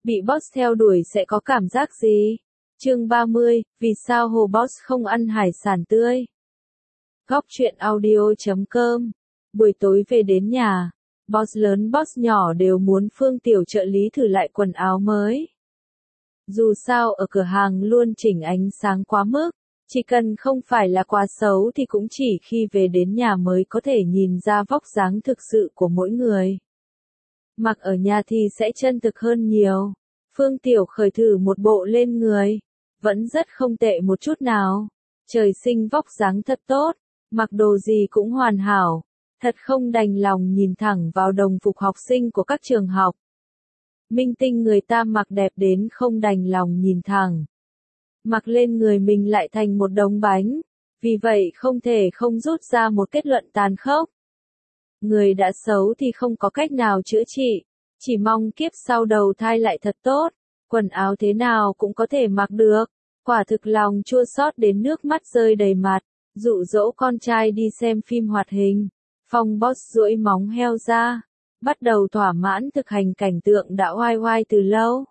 Bị boss theo đuổi sẽ có cảm giác gì? Chương 30, vì sao Hồ Boss không ăn hải sản tươi? Góc truyện audio.com. Buổi tối về đến nhà, boss lớn boss nhỏ đều muốn Phương tiểu trợ lý thử lại quần áo mới. Dù sao ở cửa hàng luôn chỉnh ánh sáng quá mức, chỉ cần không phải là quá xấu thì cũng chỉ khi về đến nhà mới có thể nhìn ra vóc dáng thực sự của mỗi người. Mặc ở nhà thì sẽ chân thực hơn nhiều. Phương Tiểu khởi thử một bộ lên người, vẫn rất không tệ một chút nào. Trời sinh vóc dáng thật tốt, mặc đồ gì cũng hoàn hảo, thật không đành lòng nhìn thẳng vào đồng phục học sinh của các trường học. Minh tinh người ta mặc đẹp đến không đành lòng nhìn thẳng. Mặc lên người mình lại thành một đống bánh, vì vậy không thể không rút ra một kết luận tàn khốc. Người đã xấu thì không có cách nào chữa trị, chỉ mong kiếp sau đầu thai lại thật tốt, quần áo thế nào cũng có thể mặc được. Quả thực lòng chua xót đến nước mắt rơi đầy mặt, dụ dỗ con trai đi xem phim hoạt hình. Phong boss duỗi móng heo ra, bắt đầu thỏa mãn thực hành cảnh tượng đã oai oai từ lâu.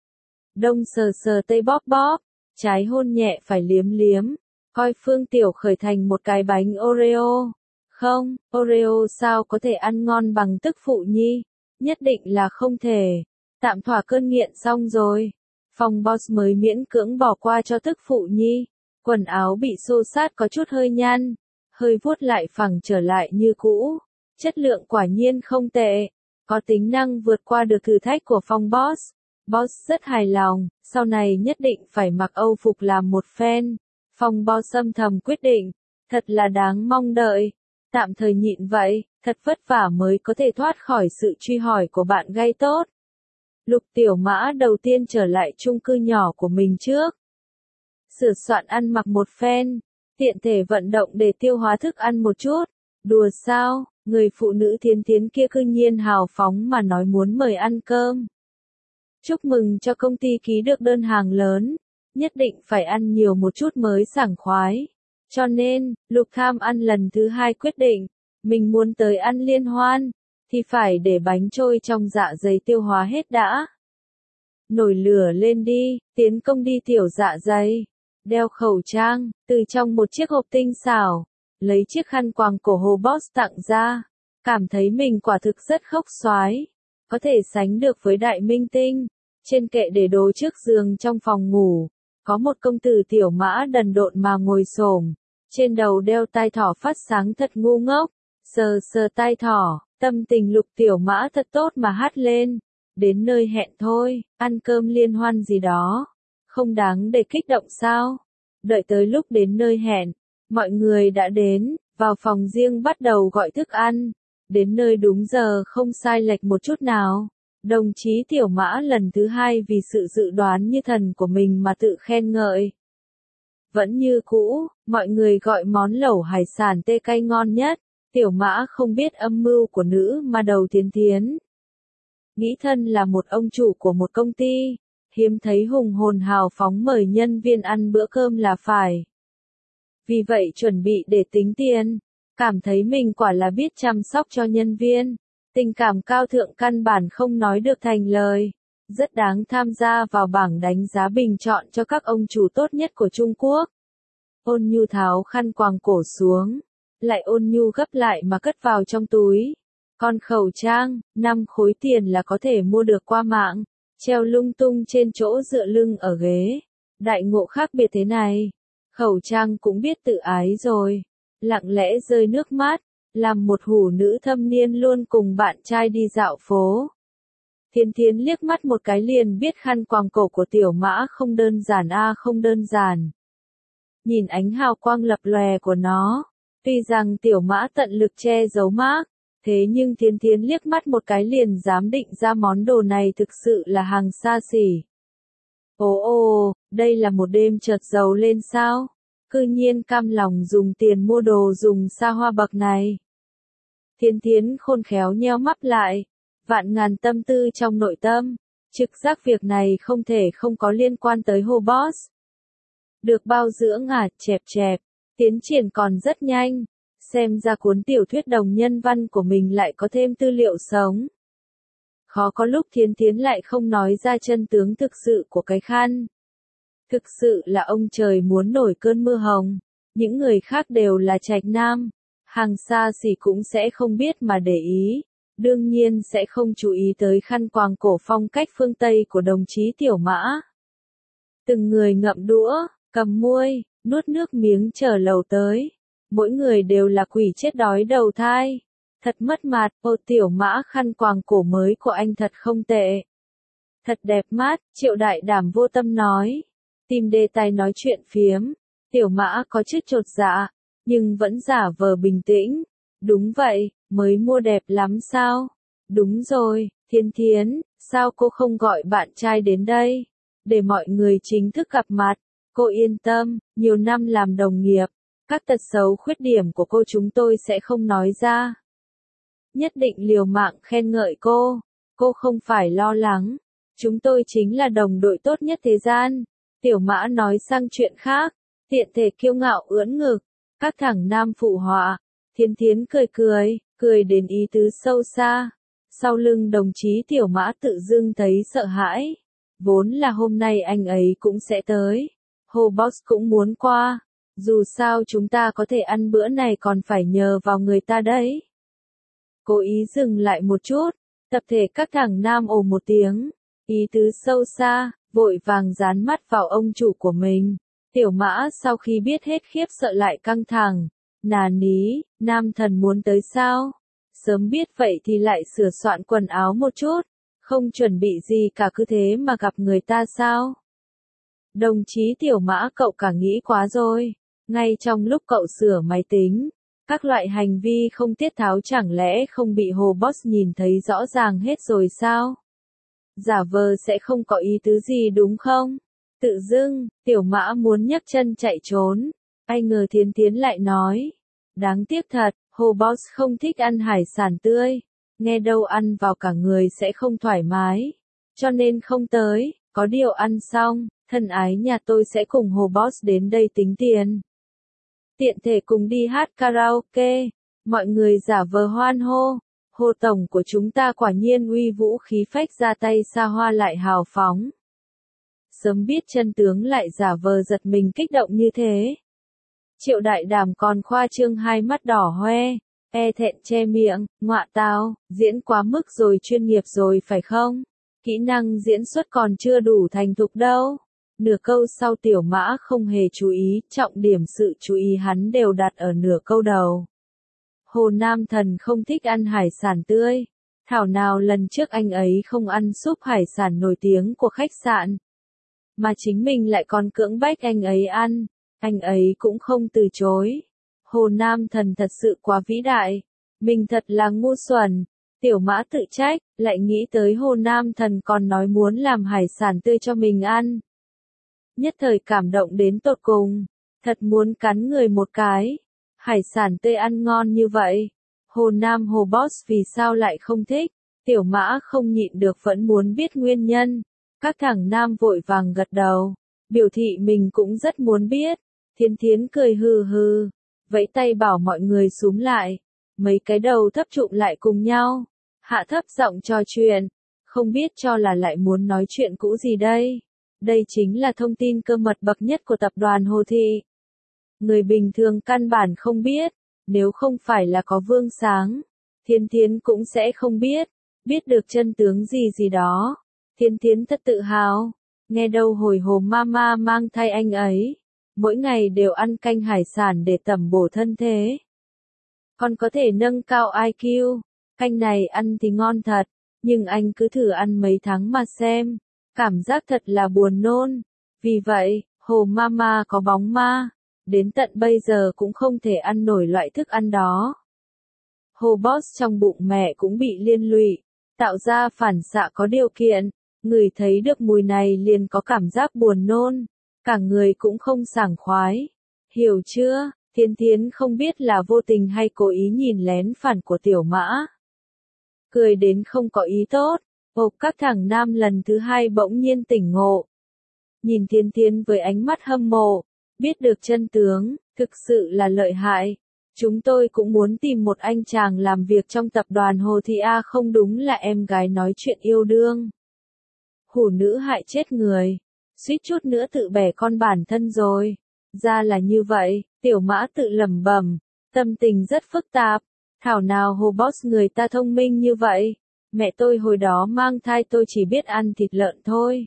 Đông sờ sờ tây bóp bóp, trái hôn nhẹ phải liếm liếm, coi Phương Tiểu khởi thành một cái bánh Oreo. Không, Oreo sao có thể ăn ngon bằng tức phụ nhi? Nhất định là không thể. Tạm thỏa cơn nghiện xong rồi. Phong boss mới miễn cưỡng bỏ qua cho tức phụ nhi. Quần áo bị xô xát có chút hơi nhăn, hơi vuốt lại phẳng trở lại như cũ. Chất lượng quả nhiên không tệ. Có tính năng vượt qua được thử thách của Phong boss. Boss rất hài lòng, sau này nhất định phải mặc Âu phục làm một phen. Phong boss âm thầm quyết định, thật là đáng mong đợi. Tạm thời nhịn vậy, thật vất vả mới có thể thoát khỏi sự truy hỏi của bạn gay tốt. Lục Tiểu Mã đầu tiên trở lại chung cư nhỏ của mình trước. Sửa soạn ăn mặc một phen, tiện thể vận động để tiêu hóa thức ăn một chút. Đùa sao, người phụ nữ Thiến Thiến kia cư nhiên hào phóng mà nói muốn mời ăn cơm. Chúc mừng cho công ty ký được đơn hàng lớn, nhất định phải ăn nhiều một chút mới sảng khoái. Cho nên, Lục Tham ăn lần thứ 2 quyết định, mình muốn tới ăn liên hoan, thì phải để bánh trôi trong dạ dày tiêu hóa hết đã. Nổi lửa lên đi, tiến công đi tiểu dạ dày. Đeo khẩu trang, từ trong một chiếc hộp tinh xảo, lấy chiếc khăn quàng cổ Hồ Boss tặng ra. Cảm thấy mình quả thực rất khốc xoái, có thể sánh được với đại minh tinh. Trên kệ để đồ trước giường trong phòng ngủ, có một công tử Tiểu Mã đần độn mà ngồi xổm, trên đầu đeo tai thỏ phát sáng thật ngu ngốc, sờ sờ tai thỏ, tâm tình Lục Tiểu Mã thật tốt mà hát lên. Đến nơi hẹn thôi, ăn cơm liên hoan gì đó, không đáng để kích động sao? Đợi tới lúc đến nơi hẹn, mọi người đã đến, vào phòng riêng bắt đầu gọi thức ăn, đến nơi đúng giờ không sai lệch một chút nào. Đồng chí Tiểu Mã lần thứ 2 vì sự dự đoán như thần của mình mà tự khen ngợi. Vẫn như cũ, mọi người gọi món lẩu hải sản tê cay ngon nhất. Tiểu Mã không biết âm mưu của nữ mà đầu Thiến Thiến. Nghĩ thân là một ông chủ của một công ty, hiếm thấy hùng hồn hào phóng mời nhân viên ăn bữa cơm là phải. Vì vậy chuẩn bị để tính tiền, cảm thấy mình quả là biết chăm sóc cho nhân viên. Tình cảm cao thượng căn bản không nói được thành lời, rất đáng tham gia vào bảng đánh giá bình chọn cho các ông chủ tốt nhất của Trung Quốc. Ôn Nhu tháo khăn quàng cổ xuống, lại ôn nhu gấp lại mà cất vào trong túi. Còn khẩu trang, 5 khối tiền là có thể mua được qua mạng, treo lung tung trên chỗ dựa lưng ở ghế. Đại ngộ khác biệt thế này, khẩu trang cũng biết tự ái rồi, lặng lẽ rơi nước mắt. Làm một hủ nữ thâm niên luôn cùng bạn trai đi dạo phố. Thiến Thiến liếc mắt một cái liền biết khăn quàng cổ của Tiểu Mã không đơn giản không đơn giản. Nhìn ánh hào quang lập lòe của nó, tuy rằng Tiểu Mã tận lực che giấu mác, thế nhưng Thiến Thiến liếc mắt một cái liền dám định ra món đồ này thực sự là hàng xa xỉ. Ồ, đây là một đêm chợt giàu lên sao? Cư nhiên cam lòng dùng tiền mua đồ dùng xa hoa bậc này. Thiến Thiến khôn khéo nheo mắt lại, vạn ngàn tâm tư trong nội tâm, trực giác việc này không thể không có liên quan tới Hồ Boss. Được bao dưỡng chẹp chẹp, tiến triển còn rất nhanh, xem ra cuốn tiểu thuyết đồng nhân văn của mình lại có thêm tư liệu sống. Khó có lúc Thiến Thiến lại không nói ra chân tướng thực sự của cái khăn. Thực sự là ông trời muốn nổi cơn mưa hồng. Những người khác đều là trạch nam. Hàng xa xỉ cũng sẽ không biết mà để ý. Đương nhiên sẽ không chú ý tới khăn quàng cổ phong cách phương Tây của đồng chí Tiểu Mã. Từng người ngậm đũa, cầm muôi, nuốt nước miếng chờ lầu tới. Mỗi người đều là quỷ chết đói đầu thai. Thật mất mặt, ô Tiểu Mã khăn quàng cổ mới của anh thật không tệ. Thật đẹp mắt, Triệu Đại Đảm vô tâm nói. Tìm đề tài nói chuyện phiếm. Tiểu Mã có chút chột dạ, nhưng vẫn giả vờ bình tĩnh. Đúng vậy, mới mua đẹp lắm sao? Đúng rồi, Thiến Thiến, sao cô không gọi bạn trai đến đây? Để mọi người chính thức gặp mặt. Cô yên tâm, nhiều năm làm đồng nghiệp. Các tật xấu khuyết điểm của cô chúng tôi sẽ không nói ra. Nhất định liều mạng khen ngợi cô. Cô không phải lo lắng. Chúng tôi chính là đồng đội tốt nhất thế gian. Tiểu Mã nói sang chuyện khác. Tiện thể kiêu ngạo ưỡn ngực. Các thằng nam phụ họa. Thiến Thiến cười đến ý tứ sâu xa. Sau lưng đồng chí Tiểu Mã tự dưng thấy sợ hãi. Vốn là hôm nay anh ấy cũng sẽ tới. Hồ Boss cũng muốn qua. Dù sao chúng ta có thể ăn bữa này còn phải nhờ vào người ta đấy. Cố ý dừng lại một chút. Tập thể các thằng nam ồ một tiếng. Ý tứ sâu xa, vội vàng dán mắt vào ông chủ của mình. Tiểu Mã sau khi biết hết khiếp sợ lại căng thẳng. Nà ní, nam thần muốn tới sao? Sớm biết vậy thì lại sửa soạn quần áo một chút. Không chuẩn bị gì cả cứ thế mà gặp người ta sao? Đồng chí Tiểu Mã cậu cả nghĩ quá rồi. Ngay trong lúc cậu sửa máy tính, các loại hành vi không tiết tháo chẳng lẽ không bị Hồ Boss nhìn thấy rõ ràng hết rồi sao? Giả vờ sẽ không có ý tứ gì đúng không? Tự dưng, Tiểu Mã muốn nhấc chân chạy trốn. Ai ngờ Thiến Thiến lại nói. Đáng tiếc thật, Hồ Boss không thích ăn hải sản tươi. Nghe đâu ăn vào cả người sẽ không thoải mái. Cho nên không tới, có điều ăn xong, thân ái nhà tôi sẽ cùng Hồ Boss đến đây tính tiền. Tiện thể cùng đi hát karaoke. Mọi người giả vờ hoan hô. Hồ Tổng của chúng ta quả nhiên uy vũ khí phách ra tay xa hoa lại hào phóng. Sớm biết chân tướng lại giả vờ giật mình kích động như thế. Triệu Đại Đảm còn khoa trương hai mắt đỏ hoe, thẹn che miệng, ngọa tao, diễn quá mức rồi chuyên nghiệp rồi phải không? Kỹ năng diễn xuất còn chưa đủ thành thục đâu. Nửa câu sau Tiểu Mã không hề chú ý, trọng điểm sự chú ý hắn đều đặt ở nửa câu đầu. Hồ Nam Thần không thích ăn hải sản tươi. Thảo nào lần trước anh ấy không ăn súp hải sản nổi tiếng của khách sạn. Mà chính mình lại còn cưỡng bách anh ấy ăn. Anh ấy cũng không từ chối. Hồ Nam Thần thật sự quá vĩ đại. Mình thật là ngu xuẩn. Tiểu Mã tự trách, lại nghĩ tới Hồ Nam Thần còn nói muốn làm hải sản tươi cho mình ăn. Nhất thời cảm động đến tột cùng. Thật muốn cắn người một cái. Hải sản tươi ăn ngon như vậy. Hồ Nam Hồ Boss vì sao lại không thích? Tiểu Mã không nhịn được vẫn muốn biết nguyên nhân. Các thằng nam vội vàng gật đầu. Biểu thị mình cũng rất muốn biết. Thiến Thiến cười hừ hừ. Vẫy tay bảo mọi người xúm lại. Mấy cái đầu thấp trụm lại cùng nhau. Hạ thấp giọng trò chuyện. Không biết cho là lại muốn nói chuyện cũ gì đây. Đây chính là thông tin cơ mật bậc nhất của tập đoàn Hồ Thị. Người bình thường căn bản không biết. Nếu không phải là có Vương Sáng, Thiến Thiến cũng sẽ không biết. Biết được chân tướng gì gì đó. Thiến Thiến thật tự hào. Nghe đâu hồi Hồ Mama mang thai anh ấy. Mỗi ngày đều ăn canh hải sản để tẩm bổ thân thế. Còn có thể nâng cao IQ. Canh này ăn thì ngon thật. Nhưng anh cứ thử ăn mấy tháng mà xem. Cảm giác thật là buồn nôn. Vì vậy, Hồ Mama có bóng ma. Đến tận bây giờ cũng không thể ăn nổi loại thức ăn đó. Hồ Boss trong bụng mẹ cũng bị liên lụy. Tạo ra phản xạ có điều kiện. Người thấy được mùi này liền có cảm giác buồn nôn. Cả người cũng không sảng khoái. Hiểu chưa? Thiến Thiến không biết là vô tình hay cố ý nhìn lén phản của Tiểu Mã. Cười đến không có ý tốt. Các thằng nam lần thứ hai bỗng nhiên tỉnh ngộ. Nhìn Thiến Thiến với ánh mắt hâm mộ. Biết được chân tướng, thực sự là lợi hại. Chúng tôi cũng muốn tìm một anh chàng làm việc trong tập đoàn Hồ Thị A, không đúng là em gái nói chuyện yêu đương. Hủ nữ hại chết người, suýt chút nữa tự bẻ con bản thân rồi. Ra là như vậy, Tiểu Mã tự lẩm bẩm, tâm tình rất phức tạp. Thảo nào Hồ Boss người ta thông minh như vậy. Mẹ tôi hồi đó mang thai tôi chỉ biết ăn thịt lợn thôi.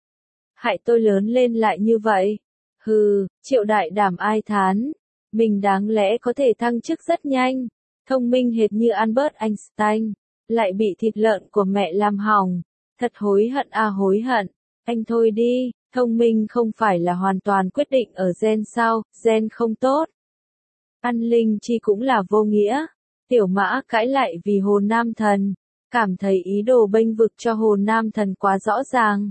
Hại tôi lớn lên lại như vậy. Hừ, Triệu Đại Đảm ai thán. Mình đáng lẽ có thể thăng chức rất nhanh. Thông minh hệt như Albert Einstein. Lại bị thịt lợn của mẹ làm hỏng. Thật hối hận à, hối hận. Anh thôi đi, thông minh không phải là hoàn toàn quyết định ở gen sao, gen không tốt. Ăn linh chi cũng là vô nghĩa. Tiểu Mã cãi lại vì Hồ Nam Thần. Cảm thấy ý đồ bênh vực cho Hồ Nam Thần quá rõ ràng.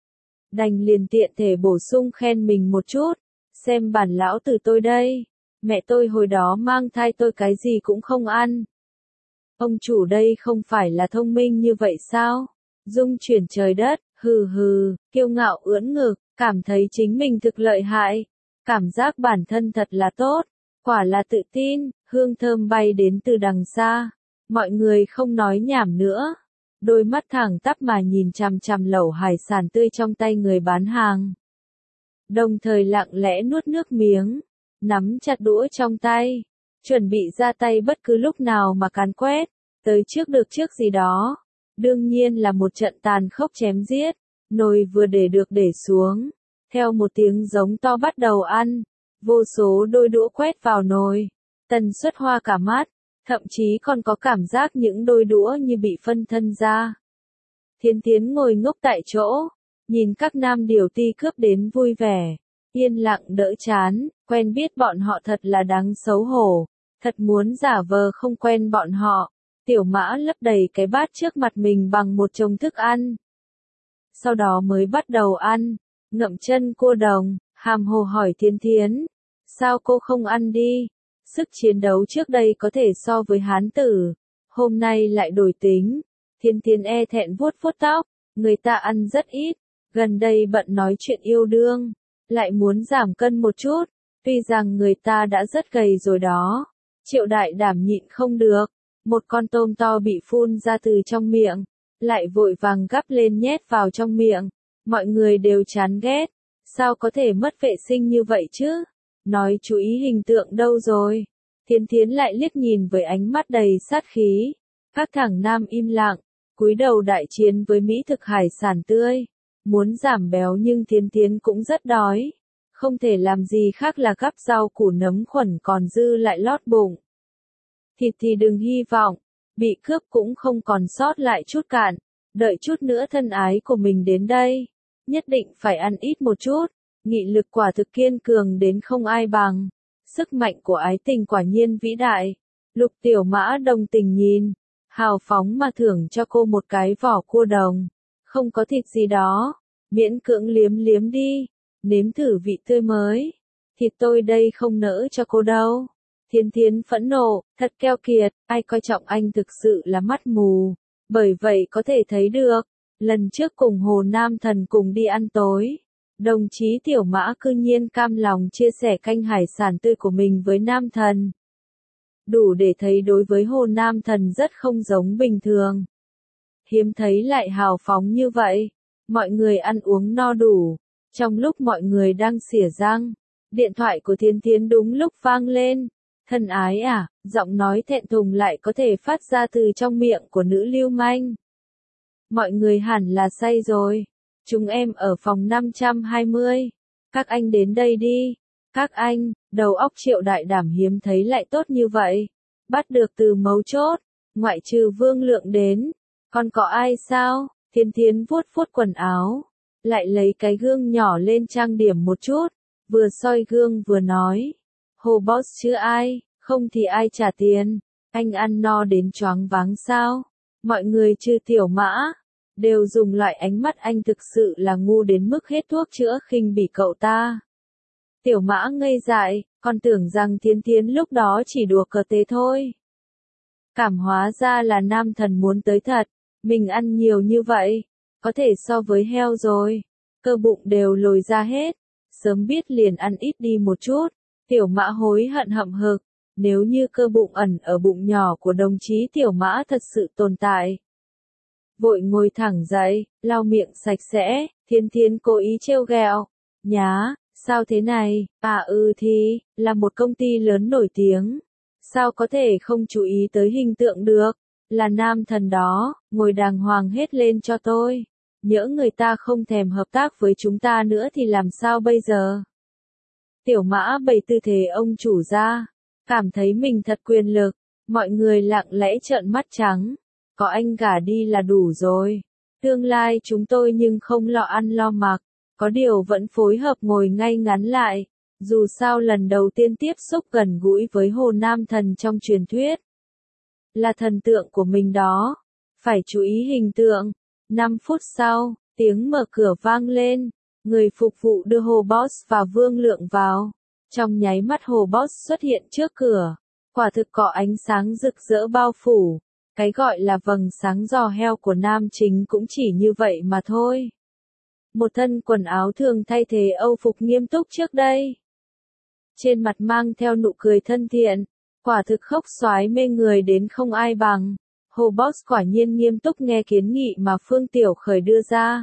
Đành liền tiện thể bổ sung khen mình một chút. Xem bản lão tử tôi đây. Mẹ tôi hồi đó mang thai tôi cái gì cũng không ăn. Ông chủ đây không phải là thông minh như vậy sao? Dung chuyển trời đất, hừ hừ, kiêu ngạo ưỡn ngực, cảm thấy chính mình thực lợi hại. Cảm giác bản thân thật là tốt. Quả là tự tin, hương thơm bay đến từ đằng xa. Mọi người không nói nhảm nữa. Đôi mắt thẳng tắp mà nhìn chằm chằm lẩu hải sản tươi trong tay người bán hàng. Đồng thời lặng lẽ nuốt nước miếng, nắm chặt đũa trong tay, chuẩn bị ra tay bất cứ lúc nào mà càn quét, tới trước được trước gì đó. Đương nhiên là một trận tàn khốc chém giết, nồi vừa để được để xuống, theo một tiếng giống to bắt đầu ăn, vô số đôi đũa quét vào nồi, tần suất hoa cả mắt, thậm chí còn có cảm giác những đôi đũa như bị phân thân ra. Thiến Thiến ngồi ngốc tại chỗ, nhìn các nam điều ti cướp đến vui vẻ, yên lặng đỡ chán, quen biết bọn họ thật là đáng xấu hổ, thật muốn giả vờ không quen bọn họ. Tiểu Mã lấp đầy cái bát trước mặt mình bằng một chồng thức ăn. Sau đó mới bắt đầu ăn, ngậm chân cua đồng, hàm hồ hỏi Thiến Thiến, sao cô không ăn đi? Sức chiến đấu trước đây có thể so với hán tử, hôm nay lại đổi tính. Thiến Thiến e thẹn vuốt vuốt tóc, người ta ăn rất ít, gần đây bận nói chuyện yêu đương, lại muốn giảm cân một chút, tuy rằng người ta đã rất gầy rồi đó. Triệu Đại Đảm nhịn không được, một con tôm to bị phun ra từ trong miệng, lại vội vàng gắp lên nhét vào trong miệng. Mọi người đều chán ghét, sao có thể mất vệ sinh như vậy chứ? Nói chú ý hình tượng đâu rồi? Thiến Thiến lại liếc nhìn với ánh mắt đầy sát khí. Các thằng nam im lặng, cúi đầu đại chiến với mỹ thực hải sản tươi. Muốn giảm béo nhưng Thiến Thiến cũng rất đói. Không thể làm gì khác là gắp rau củ nấm khuẩn còn dư lại lót bụng. Thịt thì đừng hy vọng, bị cướp cũng không còn sót lại chút cạn. Đợi chút nữa thân ái của mình đến đây. Nhất định phải ăn ít một chút. Nghị lực quả thực kiên cường đến không ai bằng. Sức mạnh của ái tình quả nhiên vĩ đại. Lục Tiểu Mã đồng tình nhìn, hào phóng mà thưởng cho cô một cái vỏ cua đồng. Không có thịt gì đó, miễn cưỡng liếm liếm đi, nếm thử vị tươi mới. Thịt tôi đây không nỡ cho cô đâu. Thiến Thiến phẫn nộ, thật keo kiệt, ai coi trọng anh thực sự là mắt mù. Bởi vậy có thể thấy được, lần trước cùng Hồ Nam Thần cùng đi ăn tối, đồng chí Tiểu Mã cư nhiên cam lòng chia sẻ canh hải sản tươi của mình với Nam Thần. Đủ để thấy đối với Hồ Nam Thần rất không giống bình thường. Hiếm thấy lại hào phóng như vậy. Mọi người ăn uống no đủ. Trong lúc mọi người đang xỉa răng, điện thoại của Thiến Thiến đúng lúc vang lên. Thân ái à, giọng nói thẹn thùng lại có thể phát ra từ trong miệng của nữ lưu manh. Mọi người hẳn là say rồi. Chúng em ở phòng 520. Các anh đến đây đi. Các anh, đầu óc Triệu Đại Đảm hiếm thấy lại tốt như vậy. Bắt được từ mấu chốt, ngoại trừ Vương Lượng đến. Còn có ai sao? Thiến Thiến vuốt vuốt quần áo. Lại lấy cái gương nhỏ lên trang điểm một chút. Vừa soi gương vừa nói. Hồ Boss chứ ai, không thì ai trả tiền. Anh ăn no đến choáng váng sao? Mọi người trừ Tiểu Mã đều dùng loại ánh mắt anh thực sự là ngu đến mức hết thuốc chữa khinh bỉ cậu ta. Tiểu Mã ngây dại, còn tưởng rằng Thiến Thiến lúc đó chỉ đùa cợt thế thôi. Cảm hóa ra là Nam Thần muốn tới thật, mình ăn nhiều như vậy, có thể so với heo rồi, cơ bụng đều lồi ra hết, sớm biết liền ăn ít đi một chút. Tiểu Mã hối hận hậm hực, nếu như cơ bụng ẩn ở bụng nhỏ của đồng chí Tiểu Mã thật sự tồn tại. Vội ngồi thẳng dậy, lau miệng sạch sẽ, Thiến Thiến cố ý trêu ghẹo. Nhá, sao thế này, thì, là một công ty lớn nổi tiếng. Sao có thể không chú ý tới hình tượng được, là nam thần đó, ngồi đàng hoàng hết lên cho tôi. Nhỡ người ta không thèm hợp tác với chúng ta nữa thì làm sao bây giờ? Tiểu Mã bày tư thế ông chủ ra, cảm thấy mình thật quyền lực, mọi người lặng lẽ trợn mắt trắng. Có anh gả đi là đủ rồi. Tương lai chúng tôi nhưng không lo ăn lo mặc, có điều vẫn phối hợp ngồi ngay ngắn lại. Dù sao lần đầu tiên tiếp xúc gần gũi với Hồ Nam Thần trong truyền thuyết, là thần tượng của mình đó. Phải chú ý hình tượng. 5 phút sau, tiếng mở cửa vang lên. Người phục vụ đưa Hồ Boss và Vương Lượng vào. Trong nháy mắt Hồ Boss xuất hiện trước cửa. Quả thực có ánh sáng rực rỡ bao phủ. Cái gọi là vầng sáng giò heo của nam chính cũng chỉ như vậy mà thôi. Một thân quần áo thường thay thế Âu phục nghiêm túc trước đây. Trên mặt mang theo nụ cười thân thiện. Quả thực khốc xoái mê người đến không ai bằng. Hồ Boss quả nhiên nghiêm túc nghe kiến nghị mà Phương Tiểu Khởi đưa ra.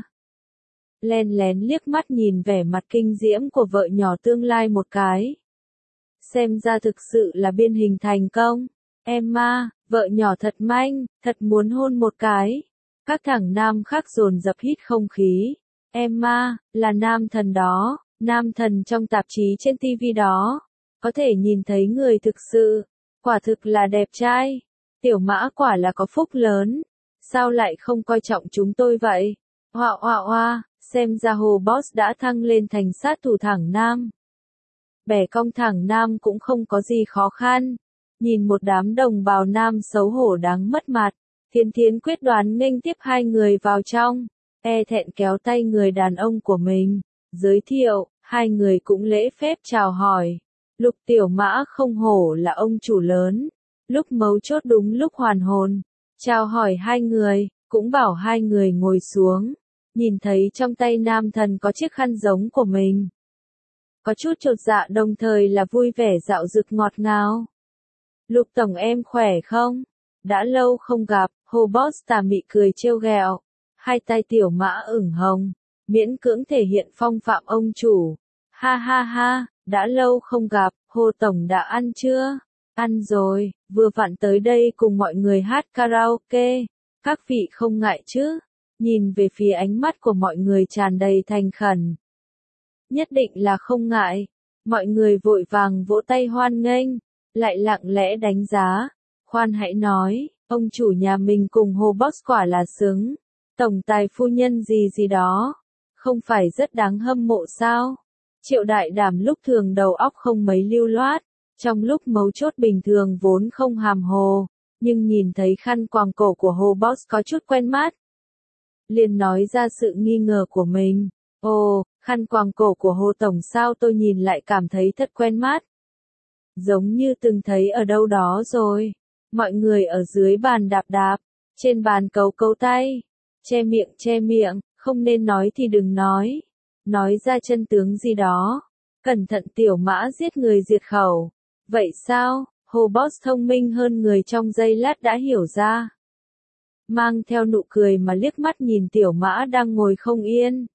Len lén liếc mắt nhìn vẻ mặt kinh diễm của vợ nhỏ tương lai một cái. Xem ra thực sự là biên hình thành công. Emma, vợ nhỏ thật manh, thật muốn hôn một cái. Các thằng nam khác dồn dập hít không khí. Emma, là nam thần đó, nam thần trong tạp chí trên TV đó. Có thể nhìn thấy người thực sự, quả thực là đẹp trai. Tiểu Mã quả là có phúc lớn. Sao lại không coi trọng chúng tôi vậy? Hoa, xem ra Hồ Boss đã thăng lên thành sát thủ thẳng nam. Bẻ cong thẳng nam cũng không có gì khó khăn. Nhìn một đám đồng bào nam xấu hổ đáng mất mặt, Thiến Thiến quyết đoán nghênh tiếp hai người vào trong, thẹn kéo tay người đàn ông của mình, giới thiệu, hai người cũng lễ phép chào hỏi. Lục Tiểu Mã không hổ là ông chủ lớn, lúc mấu chốt đúng lúc hoàn hồn, chào hỏi hai người, cũng bảo hai người ngồi xuống, nhìn thấy trong tay nam thần có chiếc khăn giống của mình. Có chút chột dạ đồng thời là vui vẻ dạo dực ngọt ngào. Lục tổng em khỏe không? Đã lâu không gặp, Hồ Boss tà mị cười trêu ghẹo. Hai tay Tiểu Mã ửng hồng, miễn cưỡng thể hiện phong phạm ông chủ. Ha, đã lâu không gặp, Hồ tổng đã ăn chưa? Ăn rồi, vừa vặn tới đây cùng mọi người hát karaoke. Các vị không ngại chứ? Nhìn về phía ánh mắt của mọi người tràn đầy thành khẩn. Nhất định là không ngại. Mọi người vội vàng vỗ tay hoan nghênh, lại lặng lẽ đánh giá. Khoan hãy nói, ông chủ nhà mình cùng Hồ Boss quả là xứng. Tổng tài phu nhân gì đó. Không phải rất đáng hâm mộ sao? Triệu Đại Đảm lúc thường đầu óc không mấy lưu loát. Trong lúc mấu chốt bình thường vốn không hàm hồ. Nhưng nhìn thấy khăn quàng cổ của Hồ Boss có chút quen mắt. Liền nói ra sự nghi ngờ của mình. Ồ, khăn quàng cổ của Hồ Tổng sao tôi nhìn lại cảm thấy thật quen mắt. Giống như từng thấy ở đâu đó rồi. Mọi người ở dưới bàn đạp đạp, trên bàn cấu tay. Che miệng, không nên nói thì đừng nói. Nói ra chân tướng gì đó. Cẩn thận Tiểu Mã giết người diệt khẩu. Vậy sao, Hồ Boss thông minh hơn người trong giây lát đã hiểu ra. Mang theo nụ cười mà liếc mắt nhìn Tiểu Mã đang ngồi không yên.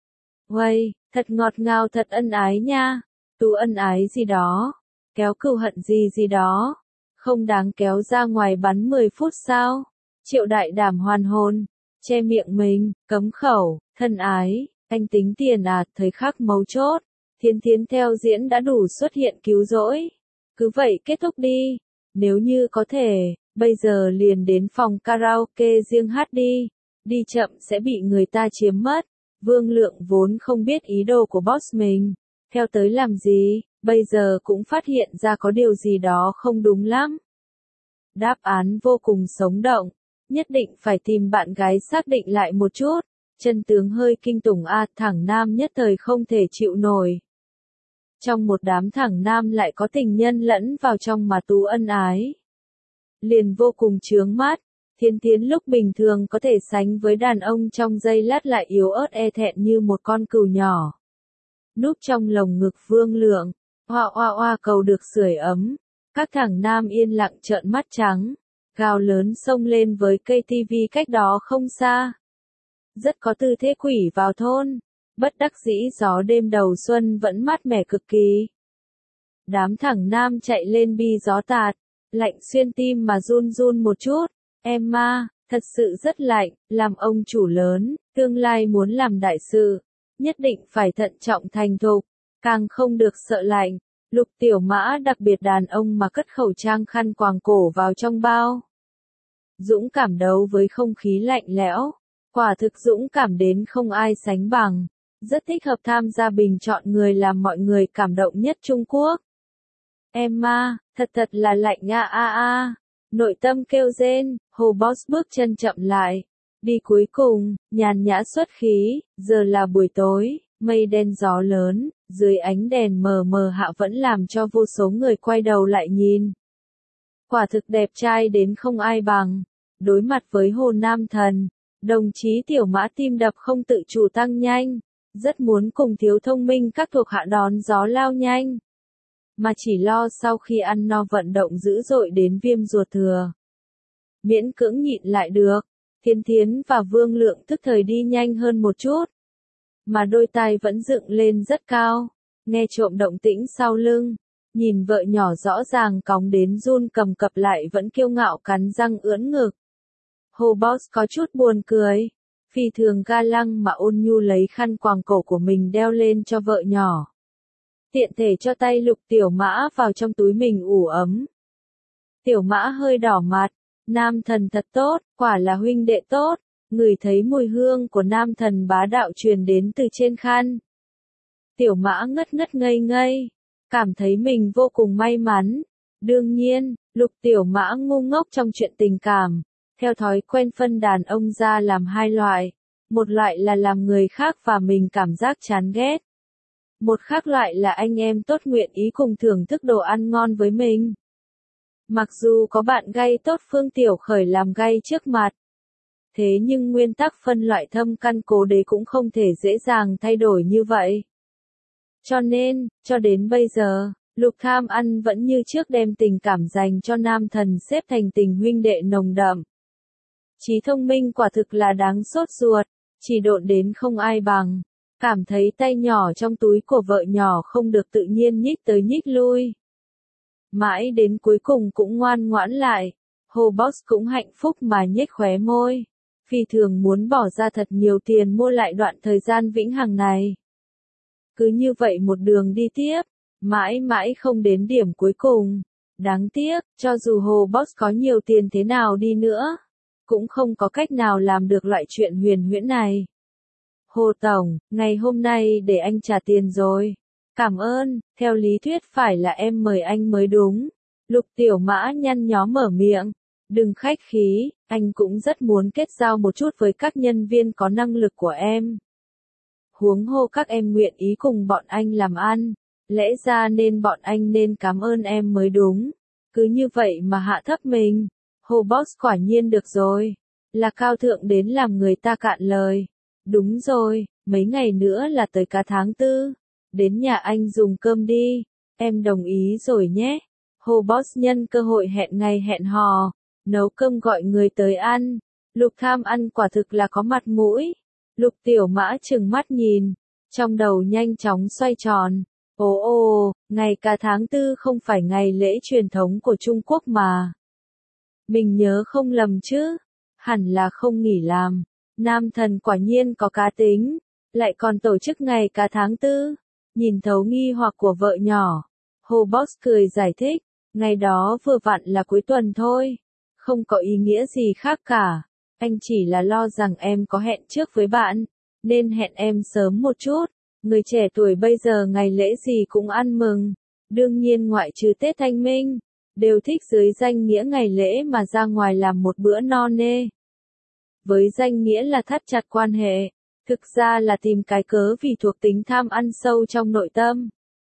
Uầy, thật ngọt ngào thật ân ái nha. Tú ân ái gì đó. Kéo cừu hận gì đó. Không đáng kéo ra ngoài bắn 10 phút sao? Triệu Đại Đảm hoàn hồn. Che miệng mình, cấm khẩu, thân ái. Anh tính tiền à, thời khắc mấu chốt. Thiến Thiến theo diễn đã đủ xuất hiện cứu rỗi. Cứ vậy kết thúc đi. Nếu như có thể, bây giờ liền đến phòng karaoke riêng hát đi. Đi chậm sẽ bị người ta chiếm mất. Vương Lượng vốn không biết ý đồ của boss mình. Theo tới làm gì, bây giờ cũng phát hiện ra có điều gì đó không đúng lắm. Đáp án vô cùng sống động. Nhất định phải tìm bạn gái xác định lại một chút. Chân tướng hơi kinh tủng thẳng nam nhất thời không thể chịu nổi. Trong một đám thẳng nam lại có tình nhân lẫn vào trong mà tú ân ái. Liền vô cùng chướng mắt. Thiến Thiến lúc bình thường có thể sánh với đàn ông trong giây lát lại yếu ớt thẹn như một con cừu nhỏ. Núp trong lồng ngực Vương Lượng, hoa cầu được sưởi ấm. Các thằng nam yên lặng trợn mắt trắng, gào lớn xông lên với cây tivi cách đó không xa. Rất có tư thế quỷ vào thôn, bất đắc dĩ gió đêm đầu xuân vẫn mát mẻ cực kỳ. Đám thằng nam chạy lên bi gió tạt, lạnh xuyên tim mà run run một chút. Emma, thật sự rất lạnh, làm ông chủ lớn, tương lai muốn làm đại sự, nhất định phải thận trọng thành thục, càng không được sợ lạnh. Lục Tiểu Mã đặc biệt đàn ông mà cất khẩu trang khăn quàng cổ vào trong bao. Dũng cảm đấu với không khí lạnh lẽo, quả thực dũng cảm đến không ai sánh bằng, rất thích hợp tham gia bình chọn người làm mọi người cảm động nhất Trung Quốc. Emma, thật là lạnh a. Nội tâm kêu rên, Hồ Boss bước chân chậm lại. Đi cuối cùng, nhàn nhã xuất khí, giờ là buổi tối, mây đen gió lớn, dưới ánh đèn mờ mờ hạ vẫn làm cho vô số người quay đầu lại nhìn. Quả thực đẹp trai đến không ai bằng. Đối mặt với Hồ Nam Thần, đồng chí Tiểu Mã tim đập không tự chủ tăng nhanh, rất muốn cùng thiếu thông minh các thuộc hạ đón gió lao nhanh. Mà chỉ lo sau khi ăn no vận động dữ dội đến viêm ruột thừa. Miễn cưỡng nhịn lại được, Thiên Thiến và Vương Lượng tức thời đi nhanh hơn một chút. Mà đôi tai vẫn dựng lên rất cao, nghe trộm động tĩnh sau lưng, nhìn vợ nhỏ rõ ràng cóng đến run cầm cập lại vẫn kiêu ngạo cắn răng ưỡn ngực. Hồ Boss có chút buồn cười, phi thường ga lăng mà ôn nhu lấy khăn quàng cổ của mình đeo lên cho vợ nhỏ. Tiện thể cho tay Lục Tiểu Mã vào trong túi mình ủ ấm. Tiểu Mã hơi đỏ mặt, Nam Thần thật tốt, quả là huynh đệ tốt, ngửi thấy mùi hương của Nam Thần bá đạo truyền đến từ trên khăn. Tiểu Mã ngất ngất ngây ngây, cảm thấy mình vô cùng may mắn. Đương nhiên, Lục Tiểu Mã ngu ngốc trong chuyện tình cảm, theo thói quen phân đàn ông ra làm hai loại, một loại là làm người khác và mình cảm giác chán ghét. Một khác loại là anh em tốt nguyện ý cùng thưởng thức đồ ăn ngon với mình. Mặc dù có bạn gay tốt Phương Tiểu Khởi làm gay trước mặt, thế nhưng nguyên tắc phân loại thâm căn cố đế cũng không thể dễ dàng thay đổi như vậy. Cho nên, cho đến bây giờ, Lục Tham Ăn vẫn như trước đem tình cảm dành cho Nam Thần xếp thành tình huynh đệ nồng đậm. Trí thông minh quả thực là đáng sốt ruột, chỉ độn đến không ai bằng. Cảm thấy tay nhỏ trong túi của vợ nhỏ không được tự nhiên nhích tới nhích lui. Mãi đến cuối cùng cũng ngoan ngoãn lại, Hồ Boss cũng hạnh phúc mà nhếch khóe môi. Phi thường muốn bỏ ra thật nhiều tiền mua lại đoạn thời gian vĩnh hằng này. Cứ như vậy một đường đi tiếp, mãi mãi không đến điểm cuối cùng. Đáng tiếc, cho dù Hồ Boss có nhiều tiền thế nào đi nữa, cũng không có cách nào làm được loại chuyện huyền huyễn này. Hồ Tổng, ngày hôm nay để anh trả tiền rồi. Cảm ơn, theo lý thuyết phải là em mời anh mới đúng. Lục Tiểu Mã nhăn nhó mở miệng. Đừng khách khí, anh cũng rất muốn kết giao một chút với các nhân viên có năng lực của em. Huống hồ các em nguyện ý cùng bọn anh làm ăn, lẽ ra nên bọn anh nên cảm ơn em mới đúng. Cứ như vậy mà hạ thấp mình. Hồ Boss quả nhiên được rồi. Là cao thượng đến làm người ta cạn lời. Đúng rồi, mấy ngày nữa là tới cả tháng 4. Đến nhà anh dùng cơm đi. Em đồng ý rồi nhé. Hồ Boss nhân cơ hội hẹn ngày hẹn hò. Nấu cơm gọi người tới ăn. Lục Tham Ăn quả thực là có mặt mũi. Lục Tiểu Mã trừng mắt nhìn. Trong đầu nhanh chóng xoay tròn. Ồ, ngày cả tháng 4 không phải ngày lễ truyền thống của Trung Quốc mà. Mình nhớ không lầm chứ. Hẳn là không nghỉ làm. Nam Thần quả nhiên có cá tính. Lại còn tổ chức ngày cả tháng 4. Nhìn thấu nghi hoặc của vợ nhỏ. Hồ Boss cười giải thích. Ngày đó vừa vặn là cuối tuần thôi. Không có ý nghĩa gì khác cả. Anh chỉ là lo rằng em có hẹn trước với bạn. Nên hẹn em sớm một chút. Người trẻ tuổi bây giờ ngày lễ gì cũng ăn mừng. Đương nhiên ngoại trừ Tết Thanh Minh. Đều thích dưới danh nghĩa ngày lễ mà ra ngoài làm một bữa no nê. Với danh nghĩa là thắt chặt quan hệ. Thực ra là tìm cái cớ vì thuộc tính tham ăn sâu trong nội tâm.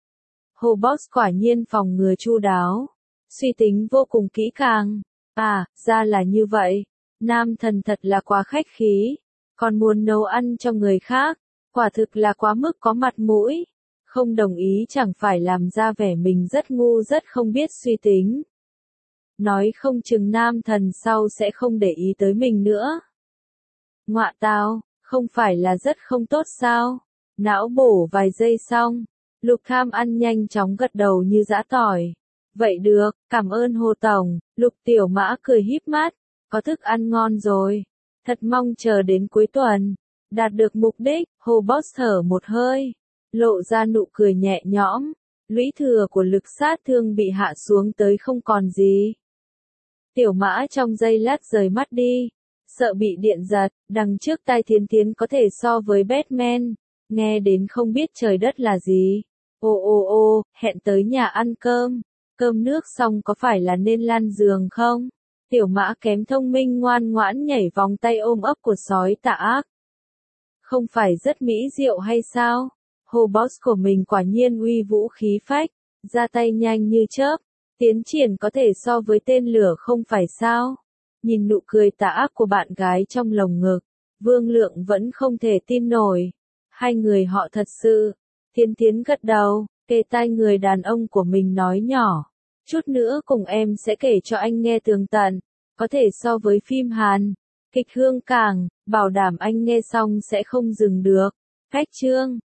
Hồ Boss quả nhiên phòng ngừa chu đáo. Suy tính vô cùng kỹ càng. À, ra là như vậy. Nam Thần thật là quá khách khí. Còn muốn nấu ăn cho người khác. Quả thực là quá mức có mặt mũi. Không đồng ý chẳng phải làm ra vẻ mình rất ngu rất không biết suy tính. Nói không chừng nam thần sau sẽ không để ý tới mình nữa. Ngọa tao, không phải là rất không tốt sao? Não bổ vài giây xong, Lục Tham ăn nhanh chóng gật đầu như giã tỏi. Vậy được, cảm ơn Hồ Tổng. Lục Tiểu Mã cười híp mắt, có thức ăn ngon rồi. Thật mong chờ đến cuối tuần. Đạt được mục đích, Hồ Boss thở một hơi, lộ ra nụ cười nhẹ nhõm. Lũy thừa của lực sát thương bị hạ xuống tới không còn gì. Tiểu Mã trong giây lát rời mắt đi, sợ bị điện giật. Đằng trước tai Thiến Thiến có thể so với Batman, nghe đến không biết trời đất là gì. Ô, hẹn tới nhà ăn cơm. Cơm nước xong có phải là nên lan giường không? Tiểu Mã kém thông minh ngoan ngoãn nhảy vòng tay ôm ấp của sói tà ác. Không phải rất mỹ diệu hay sao? Hồ Boss của mình quả nhiên uy vũ khí phách, ra tay nhanh như chớp, tiến triển có thể so với tên lửa không phải sao? Nhìn nụ cười tà ác của bạn gái trong lồng ngực, Vương Lượng vẫn không thể tin nổi. Hai người họ thật sự. Thiến Thiến gật đầu, kề tai người đàn ông của mình nói nhỏ. Chút nữa cùng em sẽ kể cho anh nghe tường tận, có thể so với phim Hàn, kịch Hương Cảng, bảo đảm anh nghe xong sẽ không dừng được. Cách chương